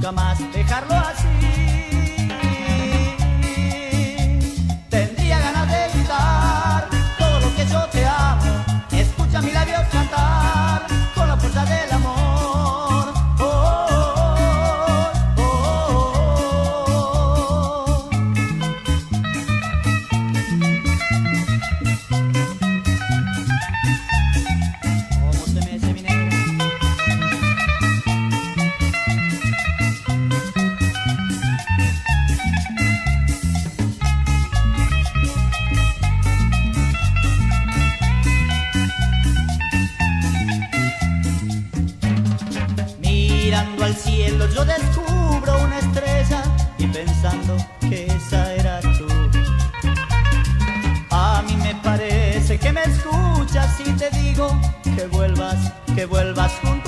nunca más dejarlo así. Tendría ganas de gritar todo lo que yo te amo. Escucha mis labios cantar con la fuerza del amor. Mirando al cielo yo descubro una estrella y pensando que esa eras tú. A mí me parece que me escuchas y te digo que vuelvas junto